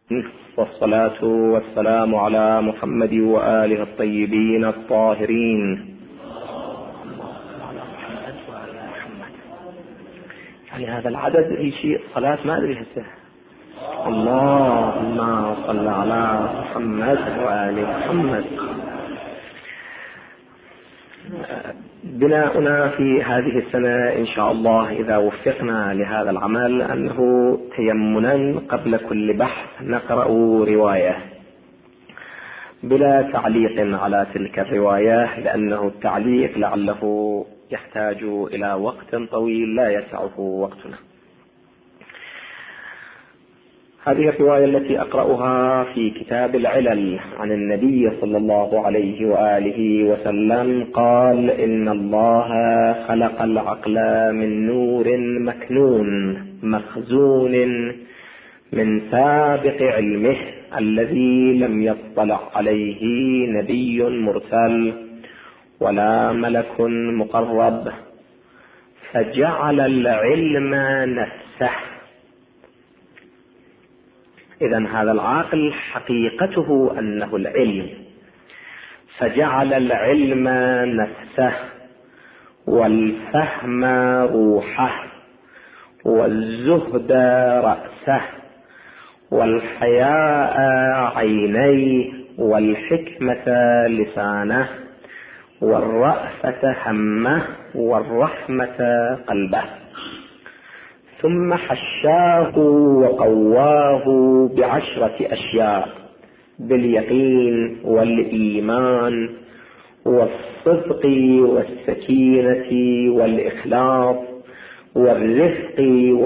والصلاة والسلام على محمد وآله الطيبين الطاهرين. يعني هذا العدد في شيء صلاة ما أدري هسه. اللهم صل على محمد وآل محمد. بناؤنا في هذه السنة إن شاء الله إذا وفقنا لهذا العمل أنه تيمنا قبل كل بحث نقرأ رواية بلا تعليق على تلك الرواية، لأنه التعليق لعله يحتاج إلى وقت طويل لا يسعه وقتنا. هذه الرواية التي أقرأها في كتاب العلل عن النبي صلى الله عليه وآله وسلم قال: إن الله خلق العقل من نور مكنون مخزون من سابق علمه الذي لم يطلع عليه نبي مرسل ولا ملك مقرب، فجعل العلم نفسه. إذن هذا العقل حقيقته أنه العلم، فجعل العلم نفسه والفهم روحه والزهد رأسه والحياء عينيه والحكمة لسانه والرأفة همه والرحمة قلبه، ثم حشاه وقواه ب10 أشياء: باليقين والإيمان والصدق والسكينة والإخلاص والرفق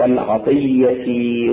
والعطية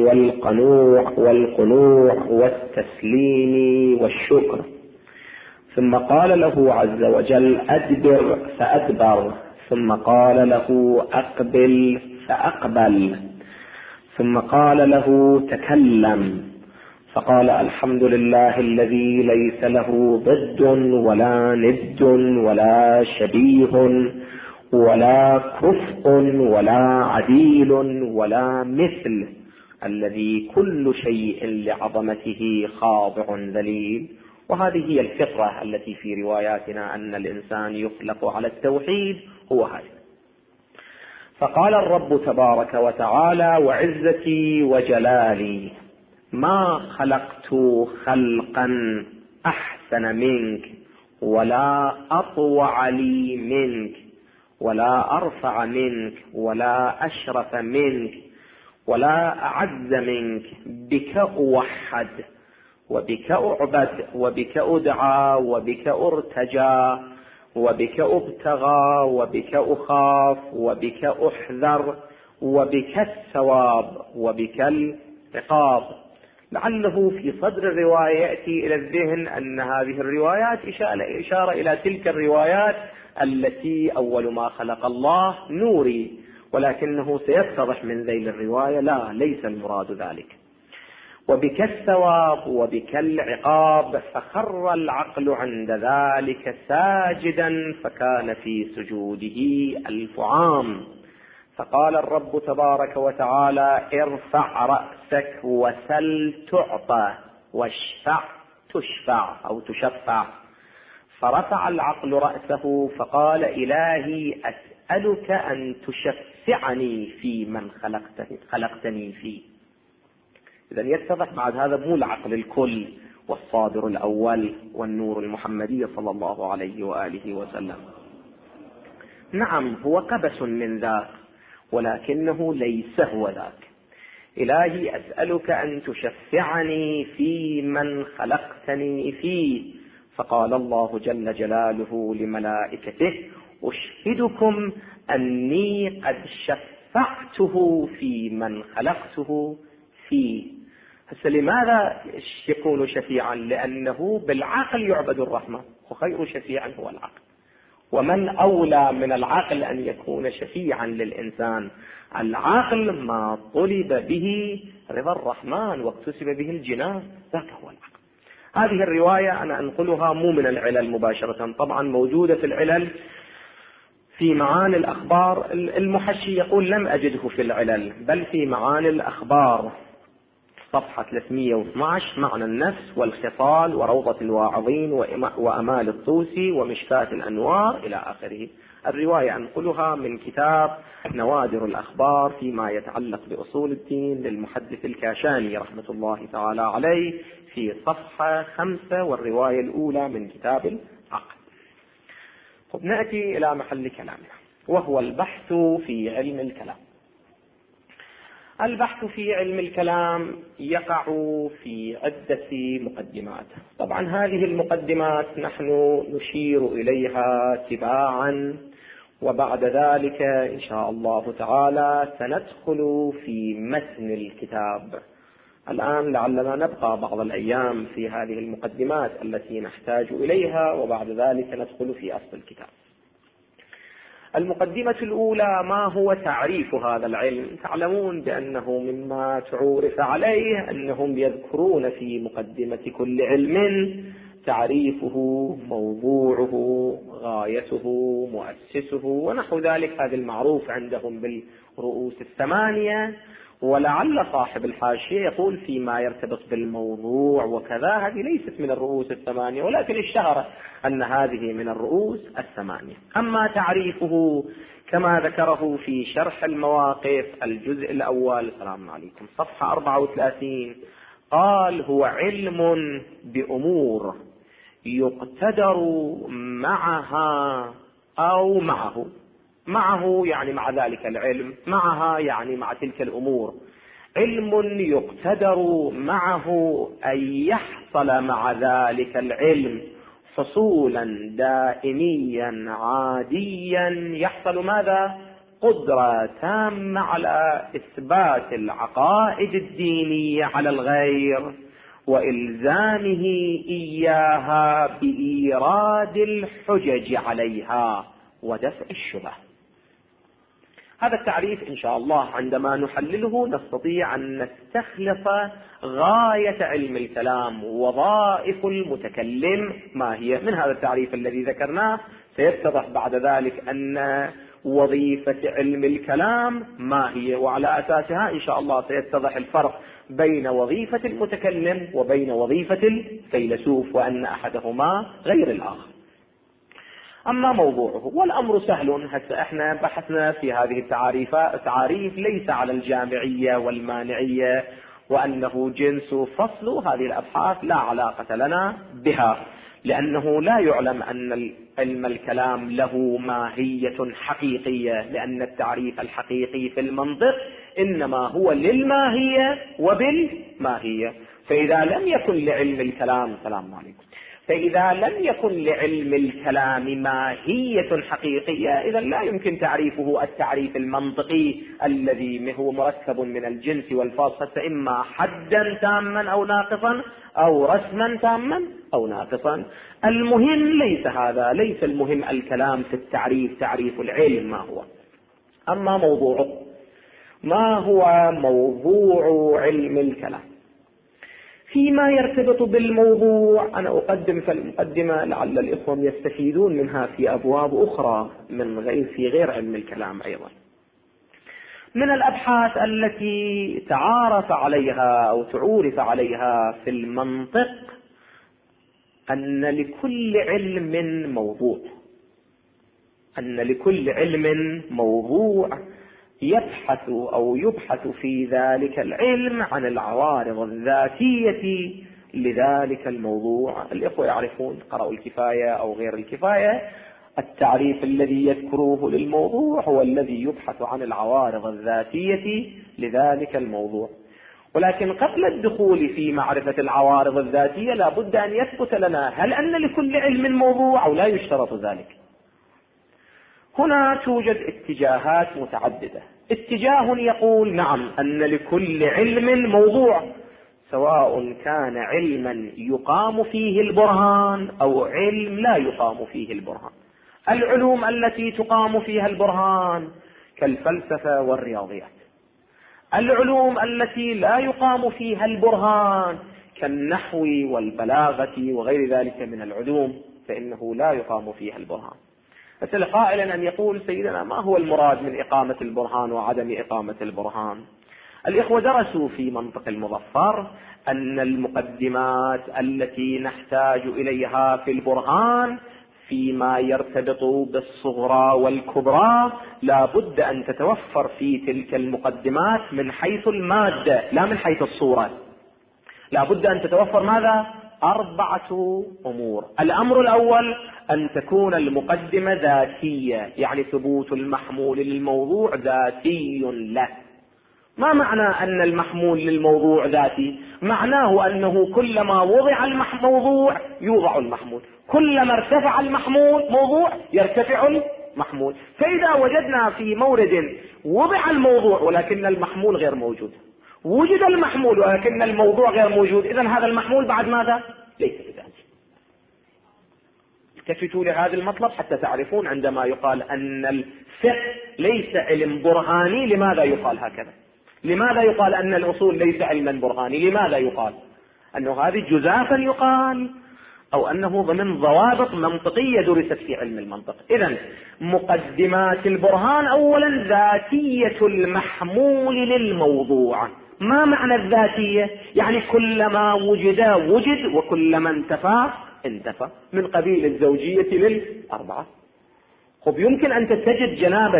والقنوع والتسليم والشكر. ثم قال له عز وجل: أدبر فأدبر، ثم قال له: أقبل فأقبل، ثم قال له: تكلم، فقال: الحمد لله الذي ليس له ضد ولا ند ولا شبيه ولا كفء ولا عديل ولا مثل، الذي كل شيء لعظمته خاضع ذليل. وهذه هي الفطرة التي في رواياتنا أن الإنسان يخلق على التوحيد، هو هذا. فقال الرب تبارك وتعالى: وعزتي وجلالي ما خلقت خلقا أحسن منك ولا أطوع لي منك ولا أرفع منك ولا أشرف منك ولا أعز منك، بك أوحد وبك أعبد وبك أدعى وبك أرتجى وبك أبتغى وبك أخاف وبك أحذر وبك الثواب وبك العقاب. لعله في صدر الرواية يأتي إلى الذهن أن هذه الروايات إشارة إلى تلك الروايات التي أول ما خلق الله نوري، ولكنه سيتضح من ذيل الرواية لا، ليس المراد ذلك. وبك الثواب وبك العقاب، فخر العقل عند ذلك ساجدا فكان في سجوده 1000 عام. فقال الرب تبارك وتعالى: ارفع رأسك وسل تعطى واشفع تشفع أو تشفع. فرفع العقل رأسه فقال: إلهي أسألك أن تشفعني في من خلقتني فيه. إذن يتضح بعد هذا مو العقل الكل والصادر الأول والنور المحمدي صلى الله عليه وآله وسلم. نعم هو قبس من ذاك، ولكنه ليس هو ذاك. إلهي أسألك أن تشفعني في من خلقتني فيه. فقال الله جل جلاله لملائكته: أشهدكم أني قد شفعته في من خلقته فيه. هسه لماذا يكون شفيعا؟ لأنه بالعقل يعبد الرحمن، وخير شفيعا هو العقل. ومن أولى من العقل أن يكون شفيعا للإنسان؟ العقل ما طلب به رضا الرحمن واكتسب به الجنان، ذاك هو العقل. هذه الرواية أنا أنقلها مو من العلل مباشرة، طبعا موجودة في العلل في معاني الأخبار. المحشي يقول: لم أجده في العلل، بل في معاني الأخبار. صفحة 312: معنى النفس والخصال وروضة الواعظين وأمال الطوسي ومشكاة الأنوار إلى آخره. الرواية أنقلها من كتاب نوادر الأخبار فيما يتعلق بأصول الدين للمحدث الكاشاني رحمة الله تعالى عليه في صفحة 5، والرواية الأولى من كتاب العقل. طب نأتي إلى محل كلامنا، وهو البحث في علم الكلام. البحث في علم الكلام يقع في عدة مقدمات. طبعا هذه المقدمات نحن نشير إليها تباعا، وبعد ذلك إن شاء الله تعالى سندخل في متن الكتاب. الآن لعلنا نبقى بعض الأيام في هذه المقدمات التي نحتاج إليها، وبعد ذلك ندخل في أصل الكتاب. المقدمة الأولى: ما هو تعريف هذا العلم؟ تعلمون بأنه مما تعرف عليه أنهم يذكرون في مقدمة كل علم تعريفه، موضوعه، غايته، مؤسسه ونحو ذلك. هذا المعروف عندهم بالرؤوس 8، ولعل صاحب الحاشية يقول فيما يرتبط بالموضوع وكذا. هذه ليست من الرؤوس 8، ولكن اشتهر أن هذه من الرؤوس 8. أما تعريفه كما ذكره في شرح المواقف الجزء الأول، السلام عليكم، صفحة 34، قال: هو علم بأمور يقتدر معها أو معه يعني مع ذلك العلم، معها يعني مع تلك الأمور. علم يقتدر معه أن يحصل مع ذلك العلم حصولا دائميا عاديا، يحصل ماذا؟ قدرة تامة على إثبات العقائد الدينية على الغير وإلزامه إياها بإيراد الحجج عليها ودفع الشبه. هذا التعريف إن شاء الله عندما نحلله نستطيع أن نستخلص غاية علم الكلام، وظائف المتكلم ما هي. من هذا التعريف الذي ذكرناه سيتضح بعد ذلك أن وظيفة علم الكلام ما هي، وعلى أساسها إن شاء الله سيتضح الفرق بين وظيفة المتكلم وبين وظيفة الفيلسوف، وأن أحدهما غير الآخر. أما موضوعه والأمر سهل. هسه احنا بحثنا في هذه التعاريف ليس على الجامعية والمانعية وأنه جنس فصل، هذه الأبحاث لا علاقة لنا بها، لأنه لا يعلم أن علم الكلام له ماهية حقيقية، لأن التعريف الحقيقي في المنطق إنما هو للماهية وبالماهية. فإذا لم يكن لعلم الكلام، السلام عليكم، فإذا لم يكن لعلم الكلام ماهية حقيقية، إذا لا يمكن تعريفه التعريف المنطقي الذي هو مركب من الجنس والفاصل، إما حدا تاما أو ناقصا أو رسما تاما أو ناقصا. المهم ليس هذا، ليس المهم الكلام في التعريف، تعريف العلم ما هو. أما موضوعه، ما هو موضوع علم الكلام؟ فيما يرتبط بالموضوع أنا أقدم في المقدمة لعل الإخوة يستفيدون منها في أبواب أخرى في غير علم الكلام أيضا. من الأبحاث التي تعارف عليها أو تعورف عليها في المنطق أن لكل علم موضوع، أن لكل علم موضوع يبحث في ذلك العلم عن العوارض الذاتية لذلك الموضوع. الإخوة يعرفون، قرأوا الكفاية أو غير الكفاية، التعريف الذي يذكروه للموضوع هو الذي يبحث عن العوارض الذاتية لذلك الموضوع. ولكن قبل الدخول في معرفة العوارض الذاتية لا بد أن يثبت لنا هل أن لكل علم موضوع أو لا يشترط ذلك. هنا توجد اتجاهات متعددة. اتجاه يقول نعم أن لكل علم موضوع، سواء كان علما يقام فيه البرهان أو علم لا يقام فيه البرهان. العلوم التي تقام فيها البرهان كالفلسفة والرياضيات، العلوم التي لا يقام فيها البرهان كالنحو والبلاغة وغير ذلك من العلوم فإنه لا يقام فيها البرهان. مثل قائلا أن يقول سيدنا ما هو المراد من إقامة البرهان وعدم إقامة البرهان؟ الإخوة درسوا في منطق المظفر أن المقدمات التي نحتاج إليها في البرهان فيما يرتبط بالصغرى والكبرى لا بد أن تتوفر في تلك المقدمات من حيث المادة لا من حيث الصورة. لا بد أن تتوفر ماذا؟ 4 أمور. الأمر الأول أن تكون المقدمة ذاتية، يعني ثبوت المحمول للموضوع ذاتي له. ما معنى أن المحمول للموضوع ذاتي؟ معناه أنه كلما وضع الموضوع يوضع المحمول، كلما ارتفع المحمول موضوع يرتفع المحمول. فإذا وجدنا في مورد وضع الموضوع ولكن المحمول غير موجود، وجد المحمول ولكن الموضوع غير موجود، إذن هذا المحمول بعد ماذا؟ ليس بذاتي. التفتوا لهذا المطلب حتى تعرفون عندما يقال أن الفقه ليس علم برهاني لماذا يقال هكذا؟ لماذا يقال أن الأصول ليس علما برهاني؟ لماذا يقال أنه هذه جزافا يقال، أو أنه ضمن ضوابط منطقية درست في علم المنطق؟ إذن مقدمات البرهان أولا ذاتية المحمول للموضوع. ما معنى الذاتية؟ يعني كلما وجد وكلما انتفى انتفى، من قبيل الزوجية لل4. خب يمكن أن تجد جنابك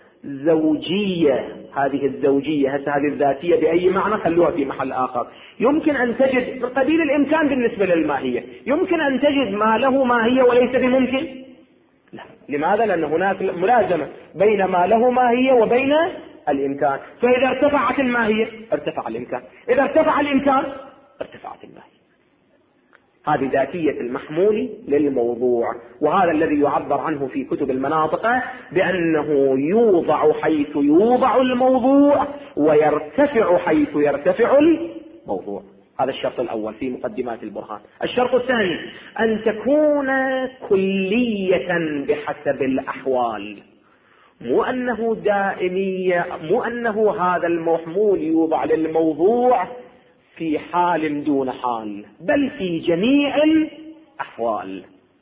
زوجية، هذه الزوجية هذه الذاتية بأي معنى خلوها في محل آخر. يمكن أن تجد من قبيل الإمكان بالنسبة للماهية، يمكن أن تجد ما له ماهية وليس بممكن. لا. لماذا؟ لأن هناك ملازمة بين ما له ماهية وبين الإمكان. فإذا ارتفعت الماهية ارتفع الإمكان، إذا ارتفع الإمكان ارتفعت الماهية. هذه ذاتية المحمول للموضوع، وهذا الذي يعبر عنه في كتب المناطق بأنه يوضع حيث يوضع الموضوع ويرتفع حيث يرتفع الموضوع. هذا الشرط الأول في مقدمات البرهان. الشرط الثاني أن تكون كلية بحسب الأحوال، مو أنه دائمية، مو أنه هذا المحمول يوضع للموضوع في حال دون حال، بل في جميع الأحوال.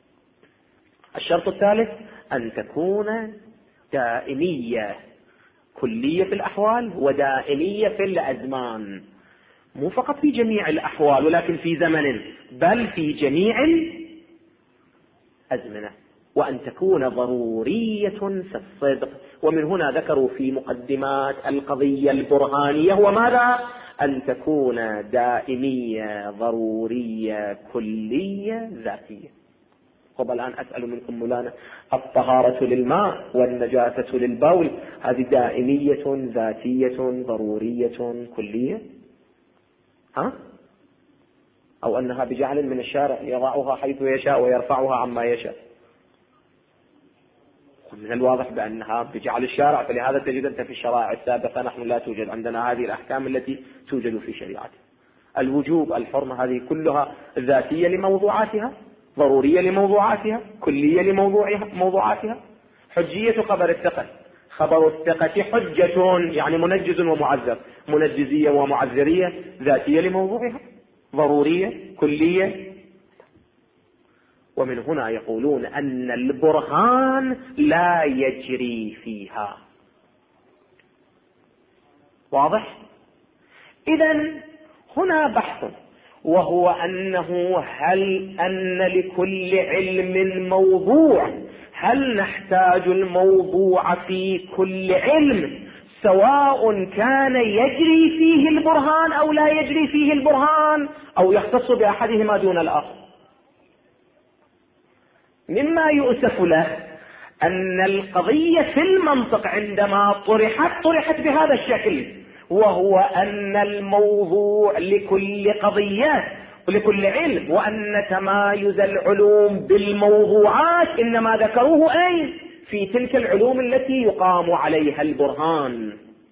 الشرط الثالث أن تكون دائمية، كلية في الأحوال ودائمية في الأزمان، مو فقط في جميع الأحوال ولكن في زمن، بل في جميع الأزمنة. وأن تكون ضرورية في الصدق. ومن هنا ذكروا في مقدمات القضية البرهانية هو ماذا؟ أن تكون دائمية ضرورية كلية ذاتية. طب الآن أسأل منكم مولانا، الطهارة للماء والنجاسة للبول هذه دائمية ذاتية ضرورية كلية؟ أو أنها بجعل من الشارع يضعها حيث يشاء ويرفعها عما يشاء؟ من الواضح بأنها بجعل الشارع، فلهذا تجد أنت في الشرائع السابقة نحن لا توجد عندنا هذه الأحكام التي توجد في شريعتنا. الوجوب، الحرمة، هذه كلها ذاتية لموضوعاتها، ضرورية لموضوعاتها، كلية لموضوعاتها. حجية خبر الثقة، خبر الثقة حجة يعني منجز ومعذر، منجزية ومعذرية، ذاتية لموضوعها، ضرورية كلية. ومن هنا يقولون أن البرهان لا يجري فيها. واضح؟ إذن هنا بحث، وهو أنه هل أن لكل علم موضوع؟ هل نحتاج الموضوع في كل علم سواء كان يجري فيه البرهان أو لا يجري فيه البرهان، أو يختص بأحدهما دون الآخر؟ مما يؤسف له أن القضية في المنطق عندما طرحت بهذا الشكل، وهو أن الموضوع لكل قضية ولكل علم، وأن تمايز العلوم بالموضوعات إنما ذكروه في تلك العلوم التي يقام عليها البرهان.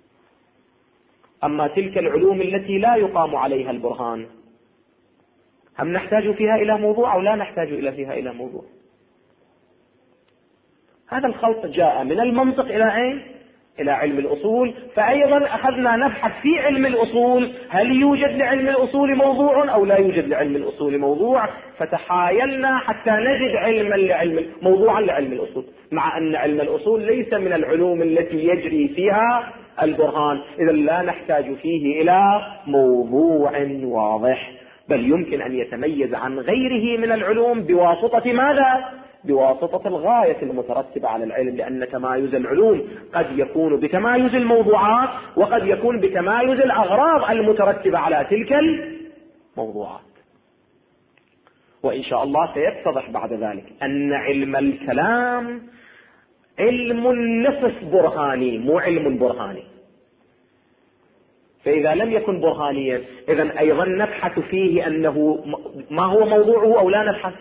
أما تلك العلوم التي لا يقام عليها البرهان هم نحتاج فيها إلى موضوع أو لا نحتاج فيها إلى موضوع؟ هذا الخلط جاء من المنطق إلى إلى علم الأصول، فأيضا أخذنا نبحث في علم الأصول هل يوجد لعلم الأصول موضوع أو لا يوجد لعلم الأصول موضوع، فتحايلنا حتى نجد موضوعا لعلم الأصول، مع أن علم الأصول ليس من العلوم التي يجري فيها البرهان، إذا لا نحتاج فيه إلى موضوع واضح، بل يمكن أن يتميز عن غيره من العلوم بواسطة ماذا؟ بواسطة الغاية المترتبة على العلم، لأن تمايز العلوم قد يكون بتمايز الموضوعات وقد يكون بتمايز الأغراض المترتبة على تلك الموضوعات. وإن شاء الله سيتضح بعد ذلك أن علم الكلام علم نصف برهاني مو علم برهاني، فإذا لم يكن برهانيا إذن أيضا نبحث فيه أنه ما هو موضوعه أو لا نبحث،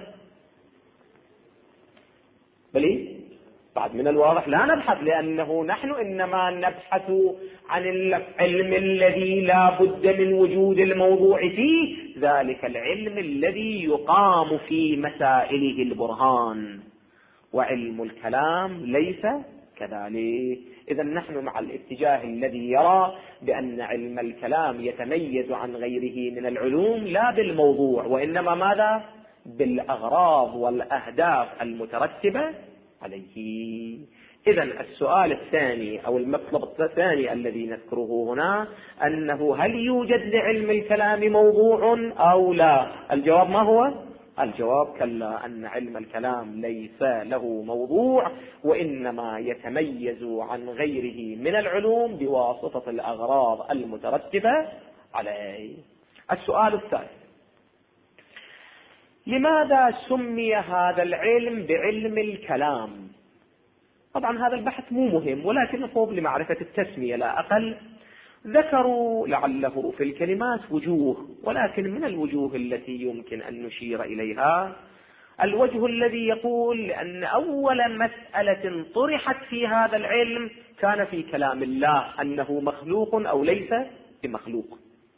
بل بعد من الواضح لا نبحث، لأنه نحن إنما نبحث عن العلم الذي لا بد من وجود الموضوع فيه، ذلك العلم الذي يقام في مسائله البرهان، وعلم الكلام ليس كذلك. إذا نحن مع الاتجاه الذي يرى بأن علم الكلام يتميز عن غيره من العلوم لا بالموضوع وإنما ماذا؟ بالأغراض والأهداف المترتبة عليه. إذا السؤال الثاني أو المطلب الثاني الذي نذكره هنا أنه هل يوجد لعلم الكلام موضوع أو لا؟ الجواب ما هو؟ الجواب كلا، أن علم الكلام ليس له موضوع وإنما يتميز عن غيره من العلوم بواسطة الأغراض المترتبة عليه. السؤال الثالث: لماذا سمي هذا العلم بعلم الكلام؟ طبعا هذا البحث مو مهم، ولكن مطلوب لمعرفة التسمية لا أقل. ذكروا لعله في الكلمات وجوه، ولكن من الوجوه التي يمكن أن نشير إليها الوجه الذي يقول أن أول مسألة طرحت في هذا العلم كان في كلام الله، أنه مخلوق أو ليس بمخلوق،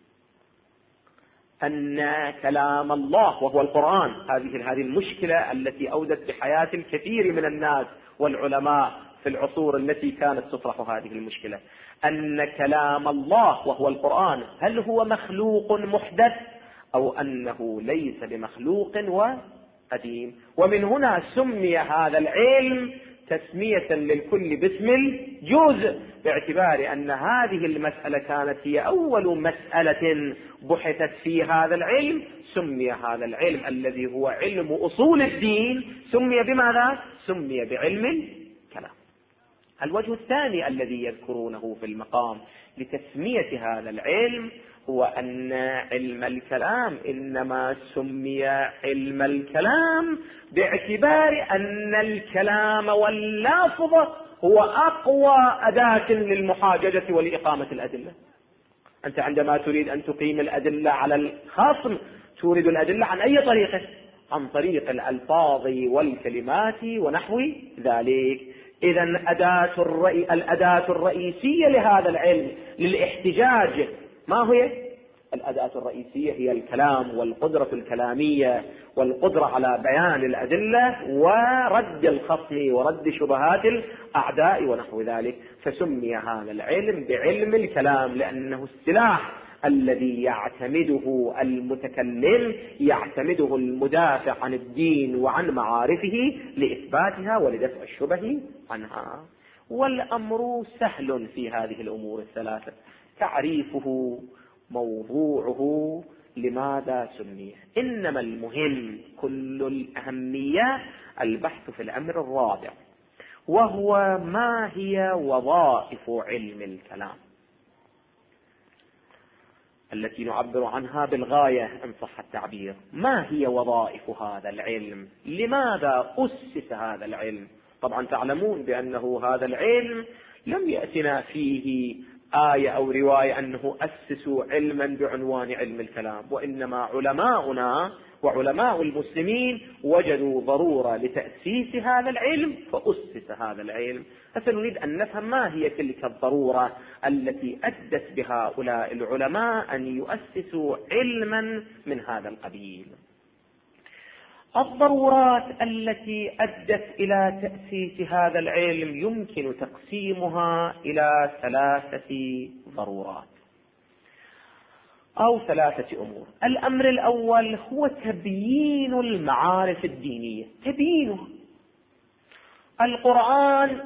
أن كلام الله وهو القرآن، هذه المشكلة التي أودت بحياة الكثير من الناس والعلماء في العصور التي كانت تطرح هذه المشكلة، أن كلام الله وهو القرآن هل هو مخلوق محدث أو أنه ليس بمخلوق وقديم. ومن هنا سمي هذا العلم تسمية للكل باسم الجزء، باعتبار أن هذه المسألة كانت هي أول مسألة بحثت في هذا العلم. سمي هذا العلم الذي هو علم أصول الدين سمي بماذا؟ سمي بعلم الكلام. الوجه الثاني الذي يذكرونه في المقام لتسمية هذا العلم هو أن علم الكلام إنما سمي علم الكلام باعتبار أن الكلام واللفظ هو أقوى أداة للمحاججة ولإقامة الأدلة. أنت عندما تريد أن تقيم الأدلة على الخصم تورد الأدلة عن أي طريقة؟ عن طريق الألفاظ والكلمات ونحو ذلك. إذا الأداة الرئيسية لهذا العلم للاحتجاج ما هي؟ الأداة الرئيسية هي الكلام والقدرة الكلامية والقدرة على بيان الأدلة ورد الخصم ورد شبهات الأعداء ونحو ذلك. فسمي هذا العلم بعلم الكلام لأنه السلاح الذي يعتمده المتكلم، يعتمده المدافع عن الدين وعن معارفه لإثباتها ولدفع الشبه عنها. والأمر سهل في هذه الأمور الثلاثة: تعريفه، موضوعه، لماذا سميه. إنما المهم كل الأهمية البحث في الأمر الرابع، وهو ما هي وظائف علم الكلام التي نعبر عنها بالغاية إن صح التعبير. ما هي وظائف هذا العلم؟ لماذا أسس هذا العلم؟ طبعا تعلمون بأنه هذا العلم لم يأتنا فيه آية أو رواية أنه أسسوا علما بعنوان علم الكلام، وإنما علماؤنا وعلماء المسلمين وجدوا ضرورة لتأسيس هذا العلم فأسس هذا العلم. فسنريد أن نفهم ما هي تلك الضرورة التي أدت بهؤلاء العلماء أن يؤسسوا علما من هذا القبيل. الضرورات التي أدت إلى تأسيس هذا العلم يمكن تقسيمها إلى 3 ضرورات أو 3 أمور. الأمر الأول هو تبيين المعارف الدينية، تبيينها. القرآن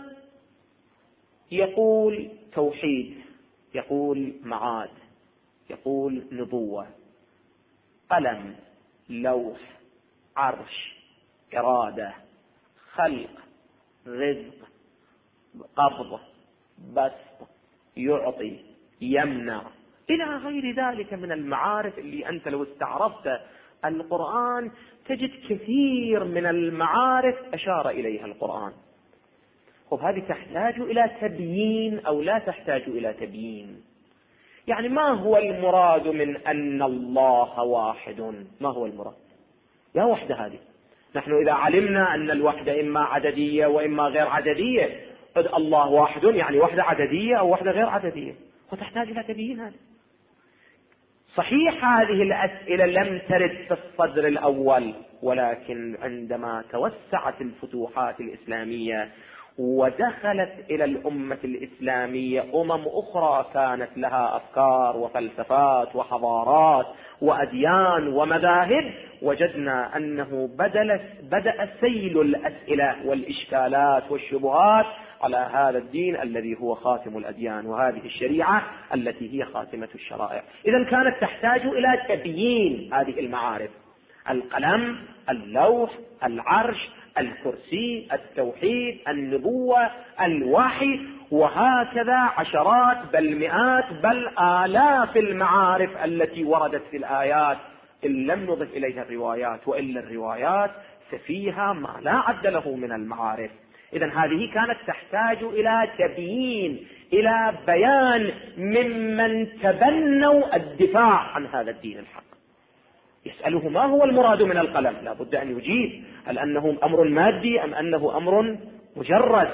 يقول توحيد، يقول معاد، يقول نبوة، قلم، لوح، عرش، إرادة، خلق، رزق، قبض، بسط، يعطي، يمنع، إلى غير ذلك من المعارف اللي أنت لو استعرضت القرآن تجد كثير من المعارف أشار إليها القرآن. هذه تحتاج إلى تبيين أو لا تحتاج إلى تبيين؟ يعني ما هو المراد من أن الله واحد؟ ما هو المراد؟ لا وحدة هذه. نحن إذا علمنا أن الوحدة إما عددية وإما غير عددية، قد الله واحد يعني وحدة عددية أو وحدة غير عددية، وتحتاج إلى تبيين هذا. صحيح هذه الأسئلة لم ترد في الصدر الأول، ولكن عندما توسعت الفتوحات الإسلامية ودخلت إلى الأمة الإسلامية أخرى كانت لها أفكار وفلسفات وحضارات وأديان ومذاهب، وجدنا أنه بدأ سيل الأسئلة والإشكالات والشبهات على هذا الدين الذي هو خاتم الأديان، وهذه الشريعة التي هي خاتمة الشرائع. إذن كانت تحتاج إلى تبيين هذه المعارف: القلم، اللوح، العرش، الكرسي، التوحيد، النبوة، الوحي، وهكذا عشرات بل مئات بل آلاف المعارف التي وردت في الآيات إن لم نضف إليها الروايات، وإلا الروايات ففيها ما لا عد له من المعارف. إذن هذه كانت تحتاج إلى تبيين، إلى بيان ممن تبنوا الدفاع عن هذا الدين الحق. يسأله ما هو المراد من القلم؟ لا بد أن يجيب: هل أنه أمر مادي أم أنه أمر مجرد؟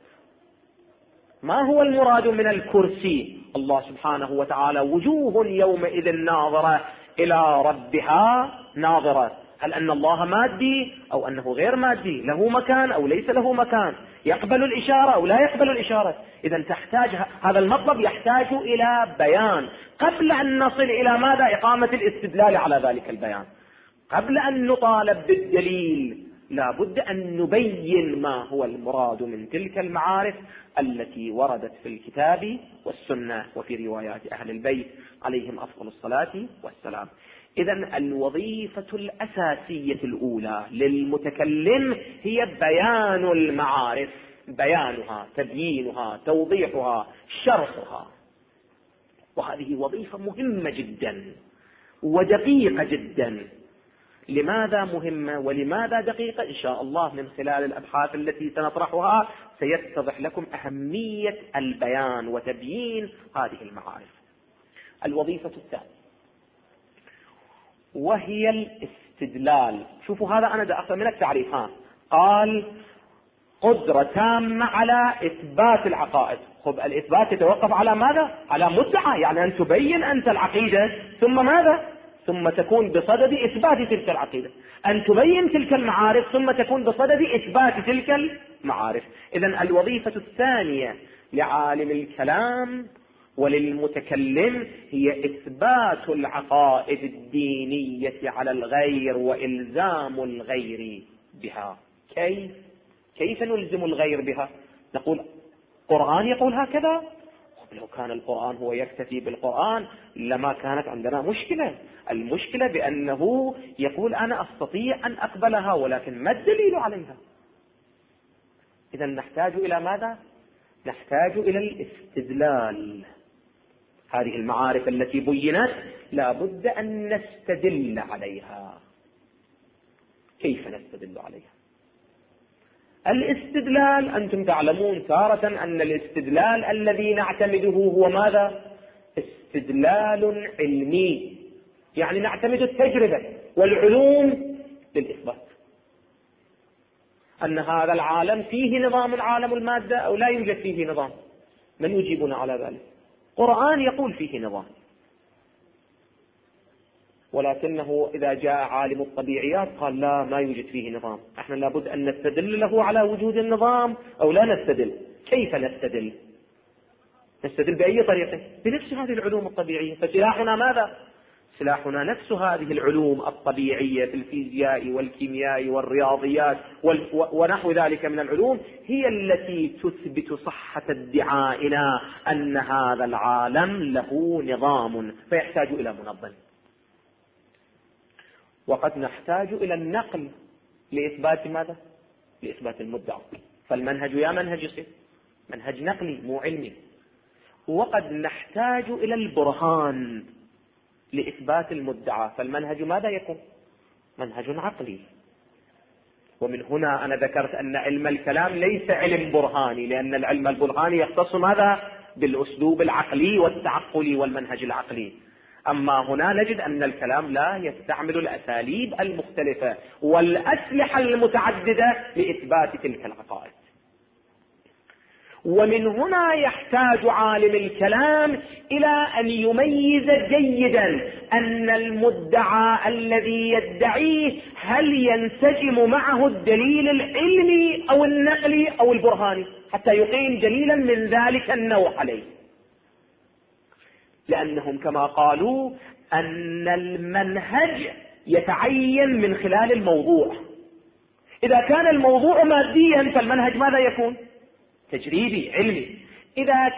ما هو المراد من الكرسي؟ الله سبحانه وتعالى: وجوه يومئذ ناظرة إلى ربها ناظرة. هل أن الله مادي أو أنه غير مادي؟ له مكان أو ليس له مكان؟ يقبل الإشارة أو لا يقبل الإشارة؟ إذن تحتاج هذا المطلب يحتاج إلى بيان قبل أن نصل إلى ماذا؟ إقامة الاستدلال على ذلك البيان. قبل أن نطالب بالدليل لا بد أن نبين ما هو المراد من تلك المعارف التي وردت في الكتاب والسنة وفي روايات أهل البيت عليهم أفضل الصلاة والسلام. إذن الوظيفة الأساسية الأولى للمتكلم هي بيان المعارف، بيانها، تبيينها، توضيحها، شرحها. وهذه وظيفة مهمة جدا ودقيقة جدا. لماذا مهمة ولماذا دقيقة؟ إن شاء الله من خلال الأبحاث التي سنطرحها سيتضح لكم أهمية البيان وتبيين هذه المعارف. الوظيفة الثانية وهي الاستدلال. شوفوا هذا أنا دا أخذ من التعريف. قال قدرة تامة على إثبات العقائد. خب الإثبات يتوقف على ماذا؟ على مدعى، يعني أن تبين أنت العقيدة ثم ماذا؟ ثم تكون بصدد إثبات تلك العقيدة. أن تبين تلك المعارف ثم تكون بصدد إثبات تلك المعارف. إذن الوظيفة الثانية لعالم الكلام وللمتكلم هي إثبات العقائد الدينية على الغير وإلزام الغير بها. كيف نلزم الغير بها؟ نقول القرآن يقول هكذا. لو كان القرآن هو يكتفي بالقرآن لما كانت عندنا مشكلة. المشكلة بأنه يقول أنا أستطيع أن أقبلها ولكن ما الدليل عليها؟ إذن نحتاج إلى ماذا؟ نحتاج إلى الاستدلال. هذه المعارف التي بينت لا بد أن نستدل عليها. كيف نستدل عليها؟ الاستدلال أنتم تعلمون تارة أن الاستدلال الذي نعتمده هو ماذا؟ استدلال علمي، يعني نعتمد التجربة والعلوم للإثبات أن هذا العالم فيه نظام عالم المادة أو لا يوجد فيه نظام. من يجيبنا على ذلك؟ القرآن يقول فيه نظام. ولكنه إذا جاء عالم الطبيعيات قال لا، ما يوجد فيه نظام، احنا لابد أن نستدل له على وجود النظام أو لا نستدل. كيف نستدل؟ نستدل بأي طريقة؟ بنفس هذه العلوم الطبيعية. فسلاحنا ماذا؟ سلاحنا نفس هذه العلوم الطبيعية في الفيزياء والكيمياء والرياضيات ونحو ذلك من العلوم، هي التي تثبت صحة ادعائنا أن هذا العالم له نظام فيحتاج إلى منظم. وقد نحتاج إلى النقل لإثبات ماذا؟ لإثبات المدعى. فالمنهج يا منهج يصير منهج نقلي مو علمي. وقد نحتاج إلى البرهان لإثبات المدعى، فالمنهج ماذا يكون؟ منهج عقلي. ومن هنا أنا ذكرت أن علم الكلام ليس علم برهاني، لأن العلم البرهاني يختص ماذا؟ بالأسلوب العقلي والتعقلي والمنهج العقلي. أما هنا نجد أن الكلام لا يستعمل الأساليب المختلفة والأسلحة المتعددة لإثبات تلك العقائد. ومن هنا يحتاج عالم الكلام إلى أن يميز جيدا أن المدعى الذي يدعيه هل ينسجم معه الدليل العلمي أو النقلي أو البرهاني، حتى يقيم دليلا من ذلك النوع عليه. لأنهم كما قالوا أن المنهج يتعين من خلال الموضوع. إذا كان الموضوع ماديا فالمنهج ماذا يكون؟ تجريبي علمي. إذا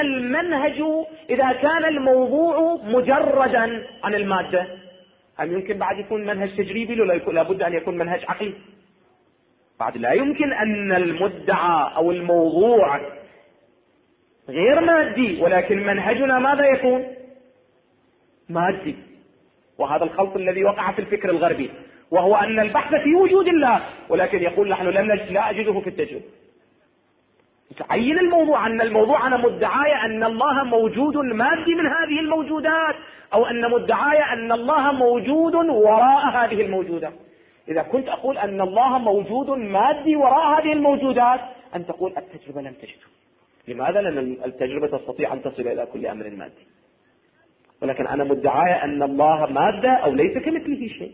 كان الموضوع مجردا عن المادة، هل يمكن بعد يكون منهج تجريبي؟ لابد أن يكون منهج عقلي. بعد لا يمكن أن المدعى أو الموضوع غير مادي ولكن منهجنا ماذا يكون؟ مادي. وهذا الخلط الذي وقع في الفكر الغربي، وهو أن البحث في وجود الله، ولكن يقول نحن لا أجده في التجربة. تعين الموضوع، أن الموضوع أنا مدعاي أن الله موجود مادي من هذه الموجودات، أو أن مدعاي أن الله موجود وراء هذه الموجودات. إذا كنت أقول أن الله موجود مادي وراء هذه الموجودات، أن تقول التجربة لم تجده. لماذا؟ لأن التجربة تستطيع أن تصل إلى كل أمر مادي، ولكن أنا مدعاي أن الله مادة أو ليس كمثله شيء.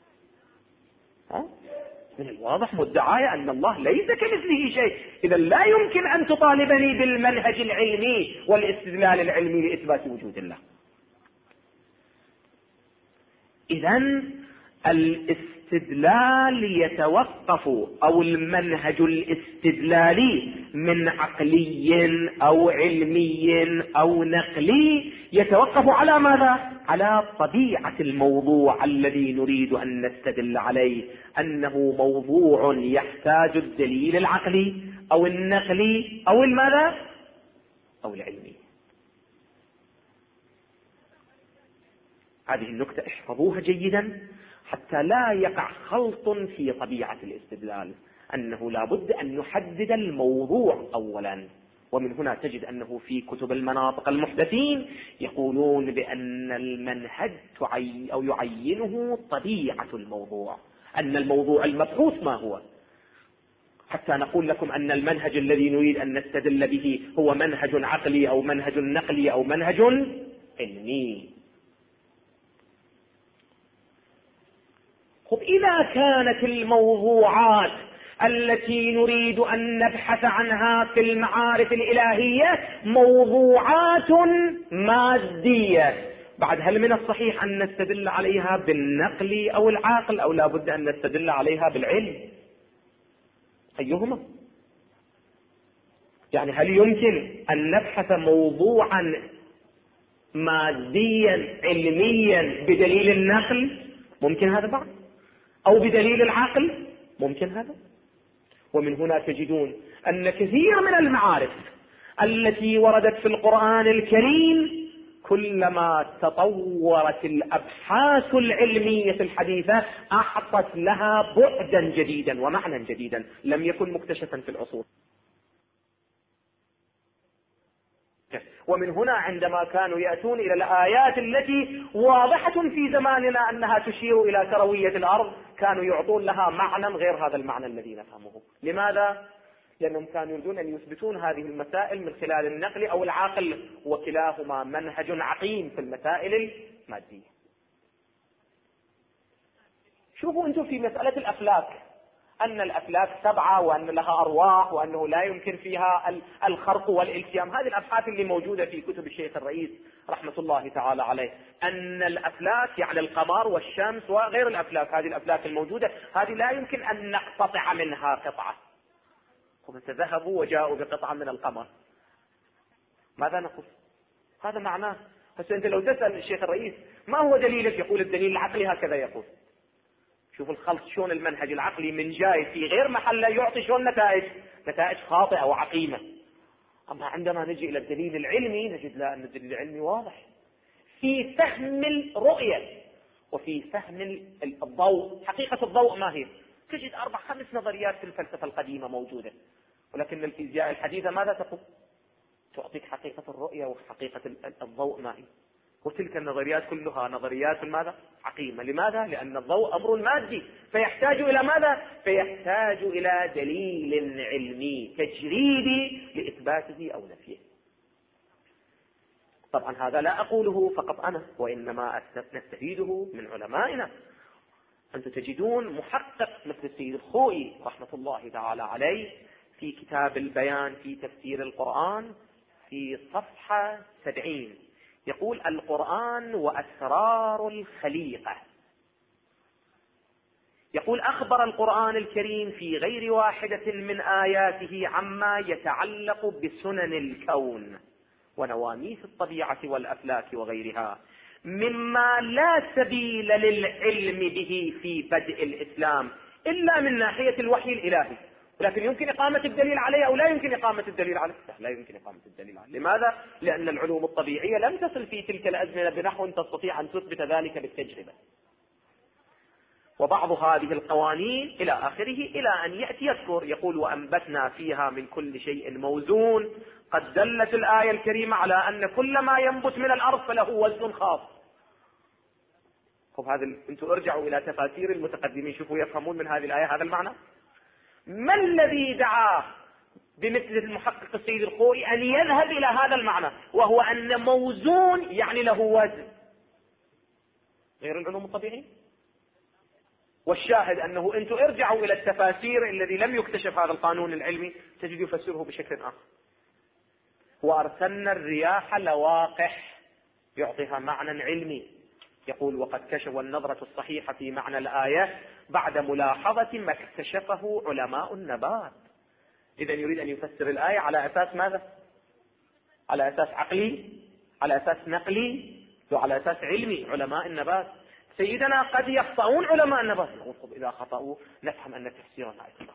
من الواضح مدعاي أن الله ليس كمثله شيء، إذا لا يمكن أن تطالبني بالمنهج العلمي والاستدلال العلمي لإثبات وجود الله. إذن الاستدلال يتوقف، أو المنهج الاستدلالي من عقلي أو علمي أو نقلي يتوقف على ماذا؟ على طبيعة الموضوع الذي نريد أن نستدل عليه، أنه موضوع يحتاج الدليل العقلي أو النقلي أو الماذا؟ أو العلمي. هذه النكتة احفظوها جيدا حتى لا يقع خلط في طبيعة الاستدلال، أنه لا بد أن نحدد الموضوع أولا. ومن هنا تجد أنه في كتب المناطق المحدثين يقولون بأن المنهج أو يعينه طبيعة الموضوع، أن الموضوع المبحوث ما هو، حتى نقول لكم أن المنهج الذي نريد أن نستدل به هو منهج عقلي أو منهج نقلي أو منهج علمي. خب إذا كانت الموضوعات التي نريد أن نبحث عنها في المعارف الإلهية موضوعات مادية، بعد هل من الصحيح أن نستدل عليها بالنقل أو العقل، أو لا بد أن نستدل عليها بالعلم؟ أيهما؟ يعني هل يمكن أن نبحث موضوعا ماديا علميا بدليل النقل؟ ممكن هذا بعد، أو بدليل العقل؟ ممكن هذا. ومن هنا تجدون أن كثير من المعارف التي وردت في القرآن الكريم كلما تطورت الأبحاث العلمية الحديثة أعطت لها بعدا جديدا ومعنى جديدا لم يكن مكتشفا في العصور. ومن هنا عندما كانوا يأتون إلى الآيات التي واضحة في زماننا أنها تشير إلى كروية الأرض، كانوا يعطون لها معنى غير هذا المعنى الذي نفهمه. لماذا؟ لأنهم كانوا يريدون أن يثبتون هذه المسائل من خلال النقل أو العقل، وكلاهما منهج عقيم في المسائل المادية. شوفوا أنتم في مسألة الأفلاك، أن الأفلاك 7 وأن لها أرواح وأنه لا يمكن فيها الخرق والالتيام، هذه الأبحاث اللي موجودة في كتب الشيخ الرئيس رحمة الله تعالى عليه، أن الأفلاك يعني القمر والشمس وغير الأفلاك، هذه الأفلاك الموجودة هذه لا يمكن أن نقتطع منها قطعة. ذهبوا وجاءوا بقطعة من القمر، ماذا نقول؟ هذا معناه. بس أنت لو تسأل الشيخ الرئيس ما هو دليلك، يقول الدليل العقلي هكذا يقول. شوف الخلط شلون المنهج العقلي من جاي في غير محله يعطي شلون نتائج خاطئة وعقيمة. أما عندما نجي إلى الدليل العلمي نجد لا، أن الدليل العلمي واضح في فهم الرؤية وفي فهم الضوء. حقيقة الضوء ما هي؟ تجد 4-5 نظريات في الفلسفة القديمة موجودة، ولكن الفيزياء الحديثة ماذا تقول؟ تعطيك حقيقة الرؤية وحقيقة الضوء ما هي. وتلك النظريات كلها نظريات ماذا؟ عقيمة. لماذا؟ لأن الضوء أمر مادي، فيحتاج إلى ماذا؟ فيحتاج إلى دليل علمي تجريبي لإثباته أو نفيه. طبعا هذا لا أقوله فقط أنا، وإنما نستفيده من علمائنا. أنتم تجدون محقق مثل السيد الخوئي رحمة الله تعالى عليه في كتاب البيان في تفسير القرآن في صفحة 70 يقول: القرآن وأسرار الخليقة. يقول: أخبر القرآن الكريم في غير واحدة من آياته عما يتعلق بسنن الكون ونواميس الطبيعة والأفلاك وغيرها، مما لا سبيل للعلم به في بدء الإسلام إلا من ناحية الوحي الإلهي. ولكن يمكن إقامة الدليل عليه أو لا يمكن إقامة الدليل عليه؟ لا يمكن إقامة الدليل عليه. لماذا؟ لأن العلوم الطبيعية لم تصل في تلك الأزمنة بنحو تستطيع أن تثبت ذلك بالتجربة. وبعض هذه القوانين إلى آخره، إلى أن يأتي يذكر يقول: وأنبتنا فيها من كل شيء موزون. قد دلت الآية الكريمة على أن كل ما ينبت من الأرض فله وزن خاص. هذا أنتم ارجعوا إلى تفاسير المتقدمين، شوفوا يفهمون من هذه الآية هذا المعنى. ما الذي دعاه بمثل المحقق السيد الخوئي أن يذهب إلى هذا المعنى، وهو أن موزون يعني له وزن، غير العلوم الطبيعية؟ والشاهد أنه أنتم ارجعوا إلى التفاسير الذي لم يكتشف هذا القانون العلمي تجد يفسره بشكل آخر. وأرسلنا الرياح لواقح، يعطيها معنى علمي. يقول: وقد كشف النظرة الصحيحة في معنى الآية بعد ملاحظة ما اكتشفه علماء النبات. إذا يريد أن يفسر الآية على أساس ماذا؟ على أساس عقلي، على أساس نقلي، وعلى أساس علمي. علماء النبات سيدنا قد يخطئون علماء النبات، نقول إذا خطأوا نفهم أن تفسيرنا آية.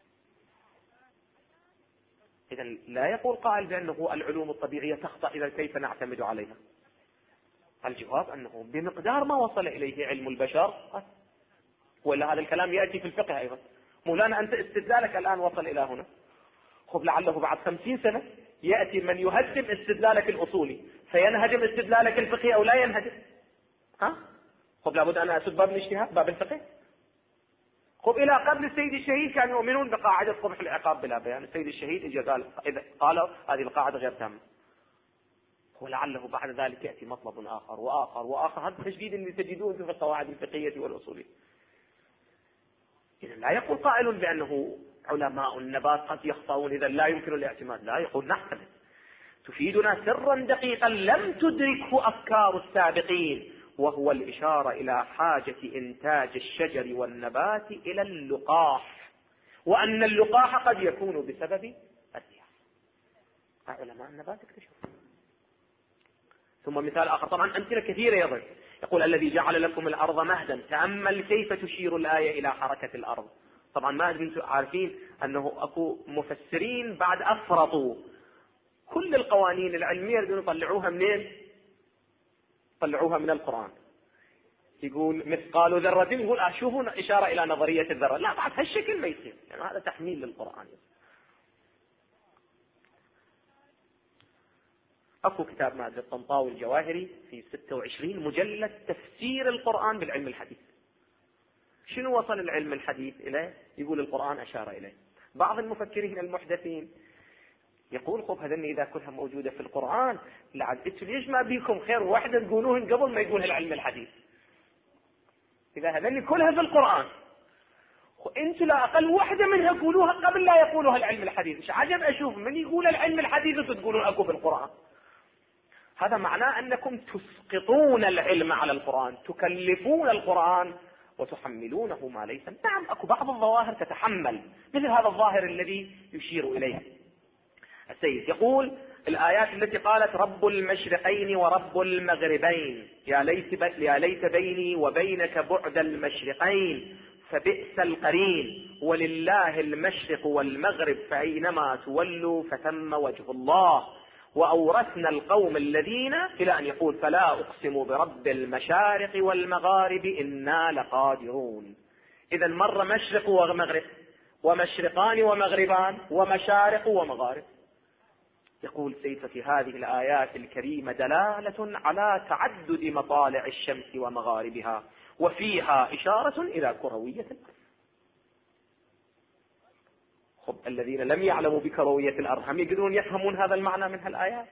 إذا لا يقول قائل بأنه العلوم الطبيعية تخطأ، إذا كيف نعتمد عليها؟ الجواب أنه بمقدار ما وصل إليه علم البشر، ولا هذا الكلام يأتي في الفقه أيضا. مولانا أنت استدلالك الآن وصل إلى هنا، لعله بعد 50 سنة يأتي من يهدم استدلالك الأصولي فينهدم استدلالك الفقهي أو لا ينهدم. لابد أن أسد باب الاجتهاد، باب الفقه. إلى قبل السيد الشهيد كانوا يؤمنون بقاعدة قبح العقاب بلا بيان. السيد الشهيد إذا قالوا هذه القاعدة غير تامة، ولعله بعد ذلك يأتي مطلب آخر وآخر وآخر. هذا التجديد اللي تجدون في القواعد الفقهية والأصولية. إذا لا يقول قائل بأنه علماء النبات قد يخطئون إذا لا يمكن الاعتماد، لا، يقول نحتمل. تفيدنا سرا دقيقا لم تدركه أفكار السابقين، وهو الإشارة إلى حاجة إنتاج الشجر والنبات إلى اللقاح، وأن اللقاح قد يكون بسبب الرياح. علماء النبات اكتشفوا. ثم مثال آخر، طبعا أمثلة كثيرة يضرب. يقول: الذي جعل لكم الأرض مهدا، تأمل كيف تشير الآية إلى حركة الأرض. طبعا ما أنتم عارفين أنه أكو مفسرين بعد أفرطوا كل القوانين العلمية يريدون يطلعوها منين؟ طلعوها من القرآن. يقول مثقال ذرة، يقول شوفوا إشارة إلى نظرية الذرة. لا، بعد هالشكل ما يصير، يعني هذا تحميل للقرآن. أكو كتاب مادة الطنطاوي الجواهري في 26 مجلد تفسير القرآن بالعلم الحديث. شنو وصل العلم الحديث إليه؟ يقول القرآن أشار إليه. بعض المفكرين المحدثين يقول: هذن إذا كلها موجودة في القرآن لعد ليش ما بيكم خير واحدة تقولوهن قبل ما يقولها العلم الحديث؟ إذا هذني كلها في القرآن، انتوا لا اقل واحدة منها قولوها قبل لا يقولوها العلم الحديث. مش عجب اشوف من يقول العلم الحديث وتقولون اكو في القرآن. هذا معناه انكم تسقطون العلم على القرآن، تكلفون القرآن وتحملونه ما ليس. نعم اكو بعض الظواهر تتحمل، مثل هذا الظاهر الذي يشير اليه السيد. يقول الآيات التي قالت رب المشرقين ورب المغربين، يا ليت بيني وبينك بعد المشرقين فبئس القرين، ولله المشرق والمغرب فأينما تولوا فثم وجه الله، وأورثنا القوم الذين، إلى أن يقول فلا أقسم برب المشارق والمغارب إنا لقادرون. إذا مر مشرق ومغرب، ومشرقان ومغربان، ومشارق ومغارب. يقول سيد في هذه الآيات الكريمة دلالة على تعدد مطالع الشمس ومغاربها، وفيها إشارة إلى كروية الأرض. خب الذين لم يعلموا بكروية الأرض هم يقدرون يفهمون هذا المعنى من هالآيات؟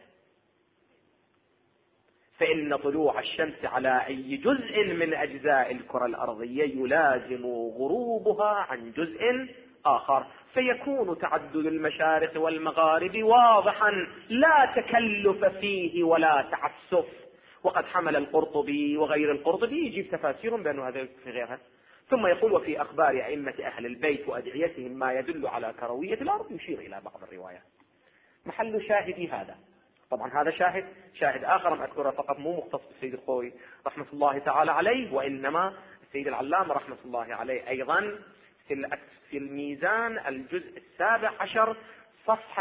فإن طلوع الشمس على أي جزء من أجزاء الكرة الأرضية يلازم غروبها عن جزء آخر، فيكون تعدد المشارق والمغارب واضحا لا تكلف فيه ولا تعسف. وقد حمل القرطبي وغير القرطبي يجيب تفاسير بأنه هذا في غيرها. ثم يقول وفي أخبار أئمة أهل البيت وأدعيتهم ما يدل على كروية الأرض، يشير إلى بعض الروايات. محل شاهدي هذا. طبعا هذا شاهد آخر أذكره فقط مو مختص بالسيد الخوي رحمة الله تعالى عليه، وإنما السيد العلامة رحمة الله عليه أيضا في الميزان الجزء 17 صفحة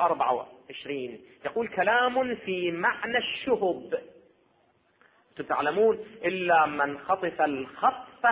124 يقول كلام في معنى الشهب. تعلمون إلا من خطف الخطفة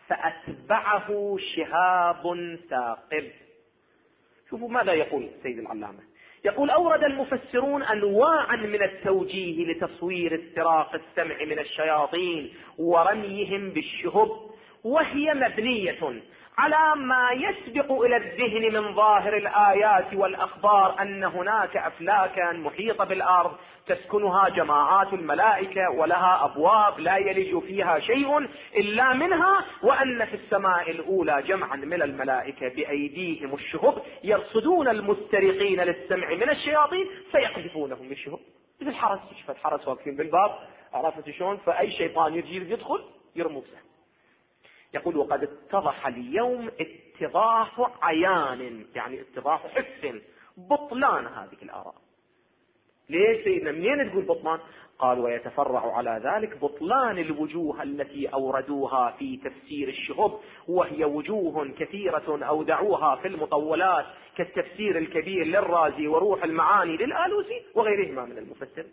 فأتبعه شهاب ثاقب. شوفوا ماذا يقول السيد العلامة. يقول أورد المفسرون أنواعا من التوجيه لتصوير استراق السمع من الشياطين ورميهم بالشهب، وهي مبنية على ما يسبق إلى الذهن من ظاهر الآيات والأخبار أن هناك أفلاكا محيطة بالأرض تسكنها جماعات الملائكة ولها أبواب لا يلج فيها شيء إلا منها، وأن في السماء الأولى جمعا من الملائكة بأيديهم الشهب يرصدون المسترقين للسمع من الشياطين فيقذفونهم بالشهب. مثل الحرس، شفت حرس واقفين بالباب، عرفت شلون؟ فأي شيطان يجي يدخل يرموه. يقول وقد اتضح اليوم اتضاح عيان، يعني اتضاح حس بطلان هذه الآراء. ليش سيدنا منين تقول بطلان؟ قال ويتفرع على ذلك بطلان الوجوه التي أوردوها في تفسير الشهب، وهي وجوه كثيرة أودعوها في المطولات كالتفسير الكبير للرازي وروح المعاني للآلوسي وغيرهما من المفسر.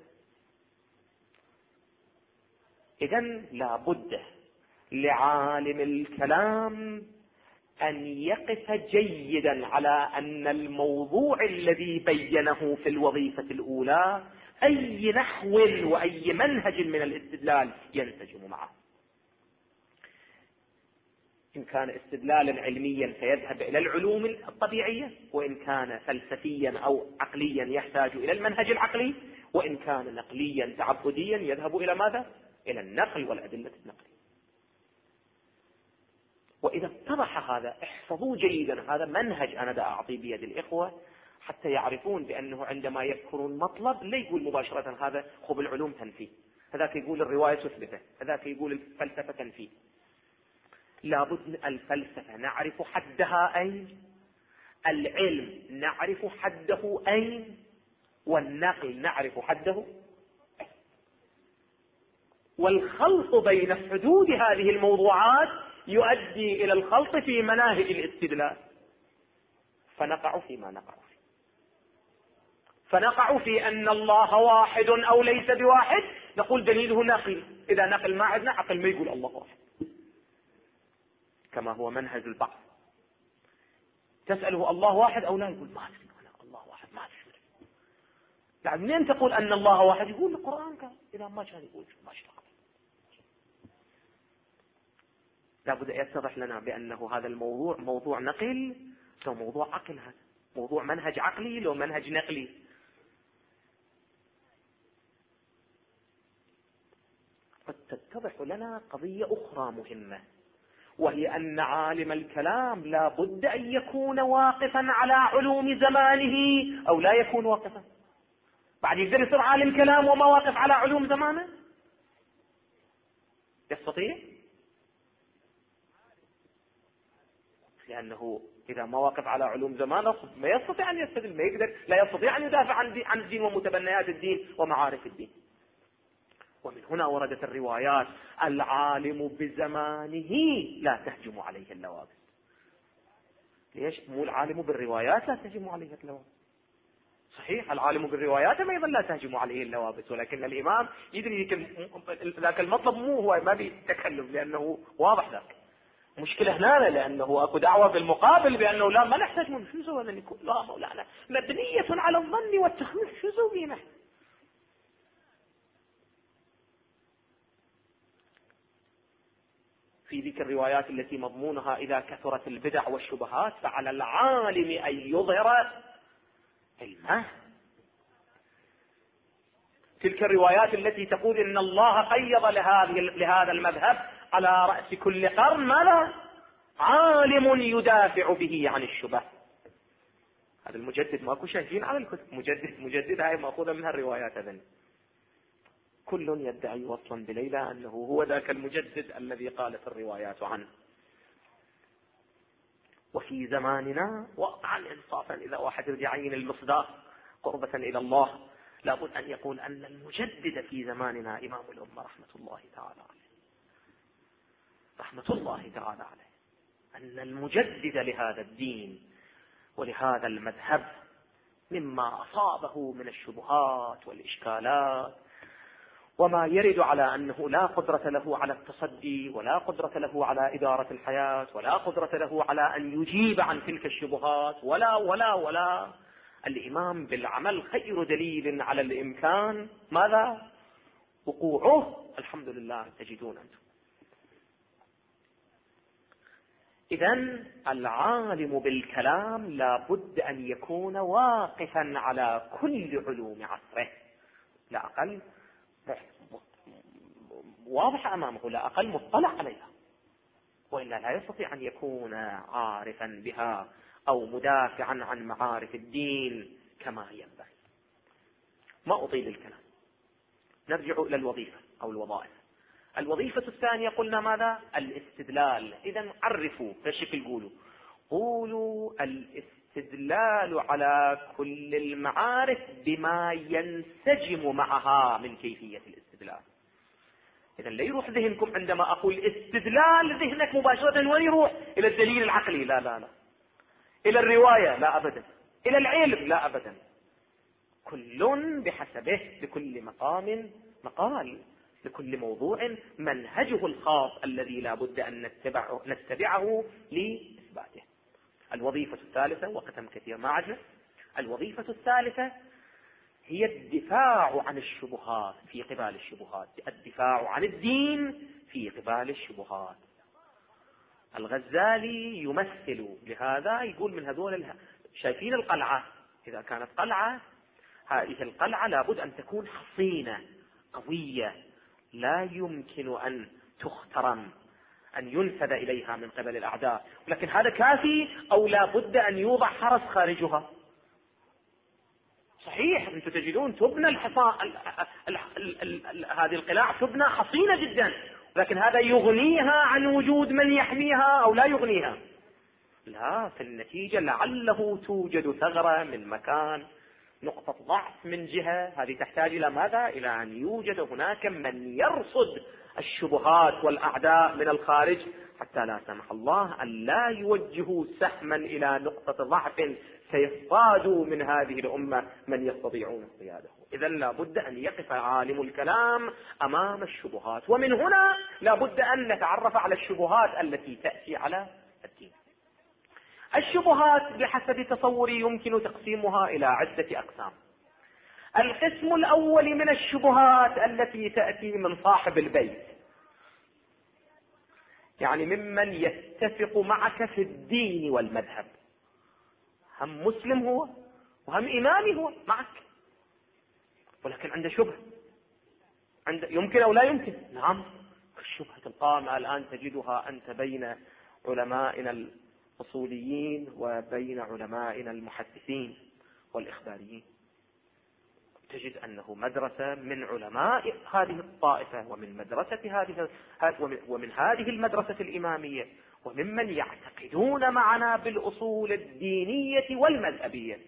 إذن لا بد لعالم الكلام أن يقف جيدا على أن الموضوع الذي بينه في الوظيفة الأولى أي نحو وأي منهج من الاستدلال ينسجم معه. إن كان استدلالا علميا فيذهب إلى العلوم الطبيعية، وإن كان فلسفيا أو عقليا يحتاج إلى المنهج العقلي، وإن كان نقليا تعبديا يذهب إلى ماذا؟ إلى النقل والأدلة النقلية. وإذا اتضح هذا احفظوا جيدا، هذا منهج أنا دا أعطي بيد الإخوة حتى يعرفون بأنه عندما يذكرون مطلب لا يقول مباشرة هذا خب العلوم تنفيه، هذاك يقول الرواية تثبته، هذاك يقول الفلسفة تنفيه. لابد الفلسفة نعرف حدها أين، العلم نعرف حده أين، والنقل نعرف حده، والخلط بين حدود هذه الموضوعات يؤدي إلى الخلط في مناهج الاستدلال، فنقع فيما نقع فيه. فنقع في أن الله واحد أو ليس بواحد، نقول دليله نقل، إذا نقل ما عندنا عقل ما يقول الله واحد، كما هو منهج البعض. تسأله الله واحد أو لا، يقول ما أدري الله واحد ما أدري. يعني منين تقول أن الله واحد؟ يقول القرآن كان، إذا ما كان يقول ما شاء. لابد أن يتضح لنا بأنه هذا الموضوع موضوع نقل لو موضوع عقل، هذا موضوع منهج عقلي لو منهج نقلي. قد تتضح لنا قضية أخرى مهمة وهي أن عالم الكلام لا بد أن يكون واقفا على علوم زمانه أو لا يكون واقفا. بعد يقدر يصير عالم كلام وما واقف على علوم زمانه؟ يستطيع؟ لأنه إذا ما واقف على علوم زمانه ما يستطيع أن يستدل، ما يقدر، لا يستطيع أن يدافع عن الدين ومتبنيات الدين ومعارف الدين. ومن هنا وردت الروايات: العالم بزمانه لا تهجم عليه اللوابس. ليش؟ مو العالم بالروايات لا تهجم عليه اللوابس. صحيح العالم بالروايات أيضا لا تهجم عليه اللوابس، ولكن الإمام يدري ذاك المطلب مو هو ما بيتكلم، لأنه واضح ذاك مشكلة هنا، لأنه أكو دعوة بالمقابل بأنه لا ما نحتاج من شو سوى أن يكون لا مولانا مبنية على الظن والتخميس، شو سوينا؟ في ذيك الروايات التي مضمونها إذا كثرت البدع والشبهات فعلى العالم أن يظهر علمه. تلك الروايات التي تقول إن الله قيض لهذا المذهب على رأس كل قرن ماذا؟ عالم يدافع به عن الشبه. هذا المجدد ماكو شاهدين على الكتب، مجدد هاي مأخوذة منها الروايات. هذا كل يدعي وصلا بليلى أنه هو ذاك المجدد الذي قالت الروايات عنه. وفي زماننا واقعا إنصافا إذا واحد يعين المصداق قربة إلى الله لابد أن يقول أن المجدد في زماننا إمام الأمة رحمة الله تعالى عليه، رحمة الله تعالى عليه، أن المجدد لهذا الدين ولهذا المذهب مما أصابه من الشبهات والإشكالات وما يرد على أنه لا قدرة له على التصدي ولا قدرة له على إدارة الحياة ولا قدرة له على أن يجيب عن تلك الشبهات ولا الإمام بالعمل خير دليل على الإمكان ماذا؟ وقوعه. الحمد لله تجدون أنتم. إذن العالم بالكلام لا بد أن يكون واقفا على كل علوم عصره، لا أقل واضحة أمامه، لا أقل مطلع عليها، وإلا لا يستطيع أن يكون عارفا بها أو مدافعا عن معارف الدين كما ينبغي. ما أطيل الكلام، نرجع إلى الوظيفة أو الوظائف. الوظيفة الثانية قلنا ماذا؟ الاستدلال. إذن عرفوا فشكل قولوا الاستدلال على كل المعارف بما ينسجم معها من كيفية الاستدلال. إذن لا يروح ذهنكم عندما أقول استدلال ذهنك مباشرة وين يروح؟ إلى الدليل العقلي، لا إلى الرواية لا أبدا، إلى العلم لا أبدا. كل بحسبه، لكل مقام مقال، لكل موضوع منهجه الخاص الذي لا بد أن نتبعه لإثباته. الوظيفة الثالثة وقتم كثير ما عجل. الوظيفة الثالثة هي الدفاع عن الشبهات في قبال الشبهات، الدفاع عن الدين في قبال الشبهات. الغزالي يمثل لهذا، يقول من هذول شايفين القلعة، إذا كانت قلعة هذه القلعة لابد أن تكون حصينة قوية لا يمكن أن تخترم، أن ينفذ إليها من قبل الأعداء، ولكن هذا كافي أو لا بد أن يوضع حرس خارجها؟ صحيح أنتم تجدون تبنى هذه القلاع تبنى حصينة جدا، لكن هذا يغنيها عن وجود من يحميها أو لا يغنيها؟ لا، في النتيجة لعله توجد ثغرة من مكان، نقطة ضعف من جهة، هذه تحتاج إلى ماذا؟ إلى أن يوجد هناك من يرصد الشبهات والأعداء من الخارج حتى لا سمح الله أن لا يوجهوا سهما إلى نقطة ضعف سيصطادوا من هذه الأمة من يستطيعون اصطياده. إذن لا بد أن يقف عالم الكلام أمام الشبهات، ومن هنا لا بد أن نتعرف على الشبهات التي تأتي على الدين. الشبهات بحسب تصوري يمكن تقسيمها إلى عدة أقسام. القسم الأول من الشبهات التي تأتي من صاحب البيت، يعني ممن يتفق معك في الدين والمذهب، هم مسلم هو وهم إمامي هو معك، ولكن عنده شبه، يمكن أو لا يمكن. نعم، الشبهة القائمة الآن تجدها أنت بين علمائنا الأصوليين وبين علمائنا المحدثين والإخباريين. تجد أنه مدرسة من علماء هذه الطائفة ومن هذه المدرسة الإمامية وممن يعتقدون معنا بالأصول الدينية والمذهبية،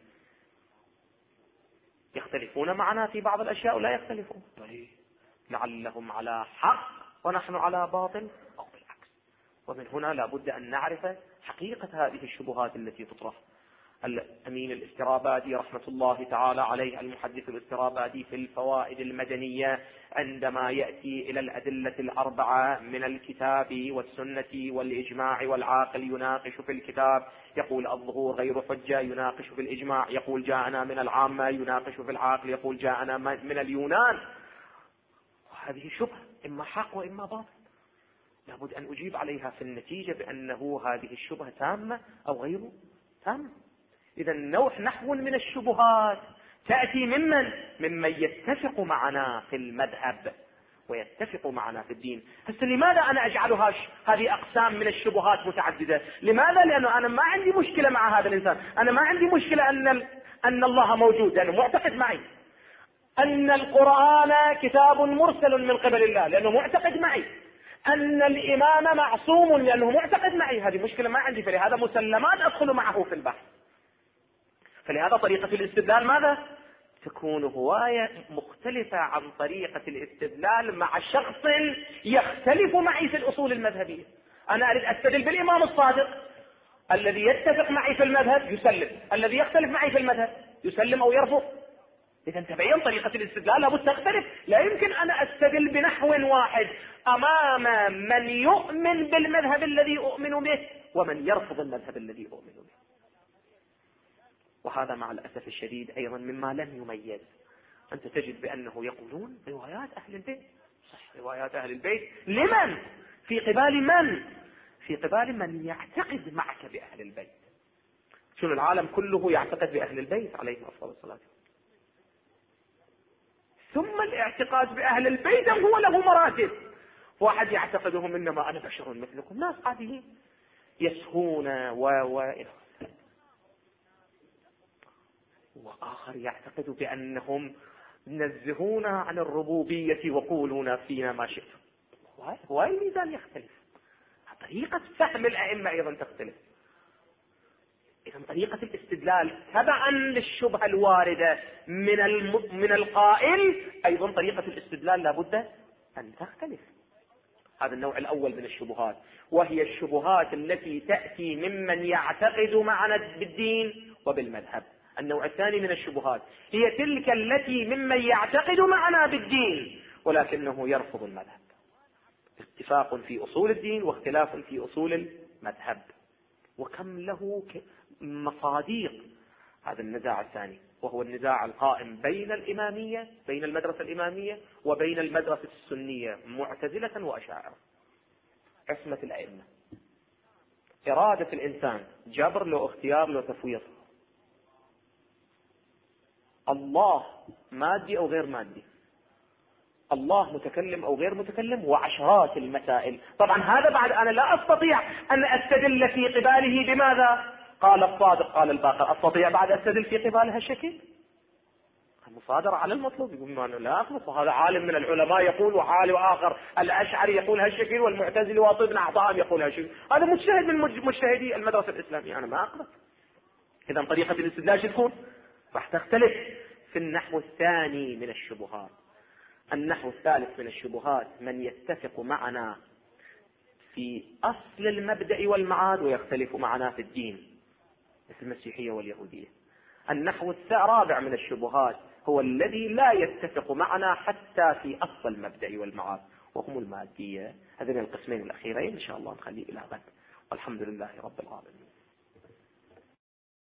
يختلفون معنا في بعض الأشياء ولا يختلفون، لعلهم على حق ونحن على باطل أو بالعكس. ومن هنا لا بد أن نعرف حقيقة هذه الشبهات التي تطرح. الأمين الاسترابادي رحمة الله تعالى عليه، المحدث الاسترابادي، في الفوائد المدنية عندما يأتي إلى الأدلة الأربعة من الكتاب والسنة والإجماع والعاقل يناقش في الكتاب، يقول الظهور غير حجة، يناقش في الإجماع يقول جاءنا من العامة، يناقش في العاقل يقول جاءنا من اليونان. وهذه شبهة إما حق وإما باطل، لابد أن أجيب عليها في النتيجة بأنه هذه الشبهة تامة أو غير تامة. إذا نحو من الشبهات تأتي ممن يتفق معنا في المذهب ويتفق معنا في الدين. هسه لماذا أنا أجعلها هذه أقسام من الشبهات متعددة؟ لماذا؟ لأنه أنا ما عندي مشكلة مع هذا الإنسان، أنا ما عندي مشكلة أن الله موجود، لأنه معتقد معي أن القرآن كتاب مرسل من قبل الله، لأنه معتقد معي أن الإمام معصوم، لأنه معتقد معي. هذه مشكلة ما عندي، فلهذا مسلمات أدخل معه في البحث. فلهذا طريقة الاستدلال ماذا؟ تكون هواية مختلفة عن طريقة الاستدلال مع شخص يختلف معي في الأصول المذهبية. أنا أريد أستدل بالإمام الصادق، الذي يتفق معي في المذهب يسلم، الذي يختلف معي في المذهب يسلم أو يرفض. إذا تبين طريقة الاستدلال لابد تختلف. لا يمكن أنا أستدل بنحو واحد أمام من يؤمن بالمذهب الذي أؤمن به ومن يرفض المذهب الذي أؤمن به. وهذا مع الأسف الشديد أيضا مما لم يميز. أنت تجد بأنه يقولون روايات أهل البيت، صح، روايات أهل البيت لمن؟ في قبال من؟ في قبال من يعتقد معك بأهل البيت. شنو العالم كله يعتقد بأهل البيت عليهم أفضل الصلاة. ثم الاعتقاد بأهل البيت هو له مراتب. واحد يعتقدهم إنما أنا بشر مثلكم، ناس عاديين يسهون وآخر يعتقد بأنهم نزهون عن الربوبية وقولون فينا ما شئتم. هو الميزان يختلف، طريقة فهم الأئمة أيضا تختلف. إذا طريقة الاستدلال تبعا للشبهة الواردة من القائل، أيضا طريقة الاستدلال لابد أن تختلف. هذا النوع الأول من الشبهات، وهي الشبهات التي تأتي ممن يعتقد معنا بالدين وبالمذهب. النوع الثاني من الشبهات هي تلك التي ممن يعتقد معنا بالدين ولكنه يرفض المذهب. اتفاق في أصول الدين واختلاف في أصول المذهب، وكم له مصاديق هذا النزاع الثاني، وهو النزاع القائم بين الإمامية، بين المدرسة الإمامية وبين المدرسة السنية معتزلة وأشاعرة. عصمة الأئمة، إرادة الإنسان، جبر له اختيار له تفويض. الله مادي أو غير مادي، الله متكلم أو غير متكلم، وعشرات المسائل. طبعا هذا بعد أنا لا أستطيع أن أستدل في قباله بماذا؟ قال الصادق قال الباقر. أستطيع بعد أستدل في قبالها الشكل؟ المصادرة على المطلوب. يقول ما أنا لا أخلص، وهذا عالم من العلماء يقول، وعالم آخر الأشعري يقول هالشكل، والمعتزلي وابن عطاء يقول هالشكل. هذا مجتهد من مجتهدي المدرسة الإسلامية، أنا ما أقبل. إذا طريقة الاستدلال تكون راح تختلف. في النحو الثاني من الشبهات، النحو الثالث من الشبهات من يتفق معنا في أصل المبدأ والمعاد ويختلف معنا في الدين، مثل المسيحية واليهودية. النحو الرابع من الشبهات هو الذي لا يتفق معنا حتى في أصل المبدأ والمعاد، وهم المادية. هذين القسمين الأخيرين إن شاء الله نخليه إلى غد، والحمد لله رب العالمين.